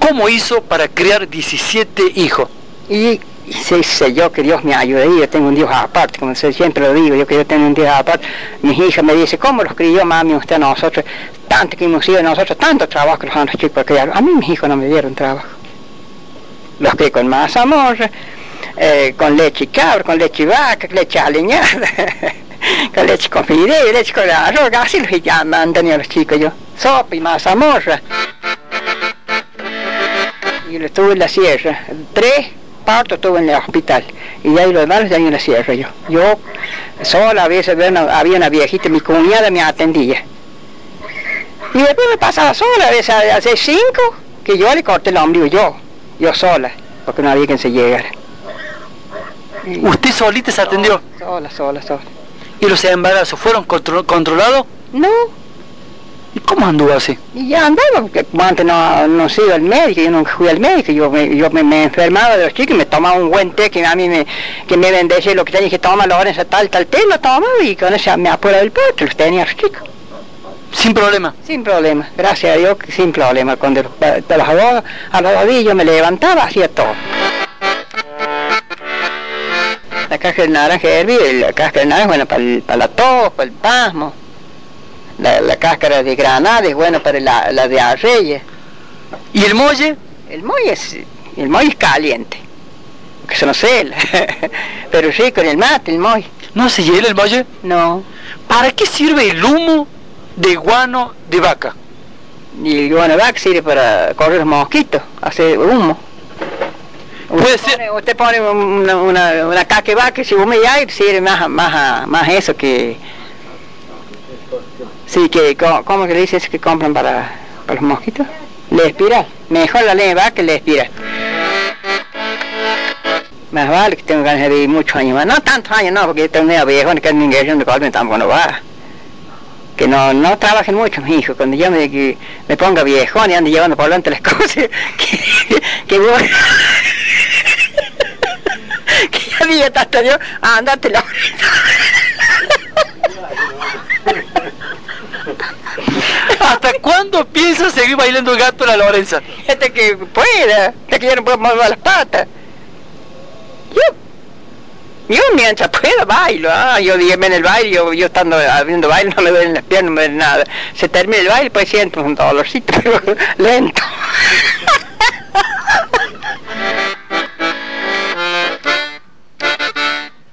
¿Cómo hizo para criar 17 hijos? Y sé yo que Dios me ayude, y yo tengo un Dios aparte, como siempre lo digo, yo tengo un Dios aparte. Mis hijas me dicen, ¿cómo los crió mami usted a nosotros? Tanto que hemos ido nosotros, tanto trabajo que los han chicos para criar. A mí mis hijos no me dieron trabajo. Los crié con mazamorra, con leche cabra, con leche vaca, leche aliñada, con leche con fideo, leche con arroz, así los han tenido los chicos yo. Sopa y mazamorra. Y lo estuve en la sierra, 3 partos estuve en el hospital, y de ahí los demás ya en la sierra yo. Yo sola, a veces había una viejita, mi cuñada me atendía. Y después me pasaba sola, a veces hace 5, que yo le corté el ombligo, yo sola, porque no había quien se llegara. ¿Usted solita se atendió? Sola. ¿Y los embarazos fueron controlados? No. ¿Y cómo anduvo así? Y ya andaba, porque antes no se iba al médico, yo nunca fui al médico, yo me enfermaba de los chicos y me tomaba un buen té que a mí me bendecía lo que tenía que tomar, Lorenza, tal té, lo tomaba y con eso me apuraba del parto, los tenía los chicos. ¿Sin problema? Sin problema, gracias a Dios, sin problema. Cuando a los rodillos me levantaba, hacía todo. La cáscara de naranja hervida, la cáscara de naranja es buena para la tos, para el pasmo. La cáscara de granada es buena para la diarrea. ¿Y el molle? El molle es caliente, que se no cela, pero sí, con el mate, el molle. ¿No se hiela el molle? No. ¿Para qué sirve el humo de guano de vaca? Y el guano de vaca sirve para correr los mosquitos, hacer humo. Usted pone una caca de vaca, si hume y aire, sirve más eso que... Sí, ¿cómo que le dice eso que compran para los mosquitos? La espiral. Mejor la leña de vaca que la espiral. Más vale que tengo ganas de vivir muchos años más. No tantos años, no, porque yo tengo una viejo, que es mi inversión de colmen tampoco no va. Que no trabajen mucho mis hijos. Cuando yo me ponga viejón y ande llevando por delante las cosas, que voy... que ya dije hasta yo, andate la... ¿Hasta cuándo piensa seguir bailando el gato la Lorenza? Hasta que pueda, hasta que yo no puedo mover las patas. Yo mientras pueda bailo, yo dígame en el baile, yo estando haciendo baile no me duelen las piernas, no me duele nada. Se termina el baile, pues siento un dolorcito, pero lento.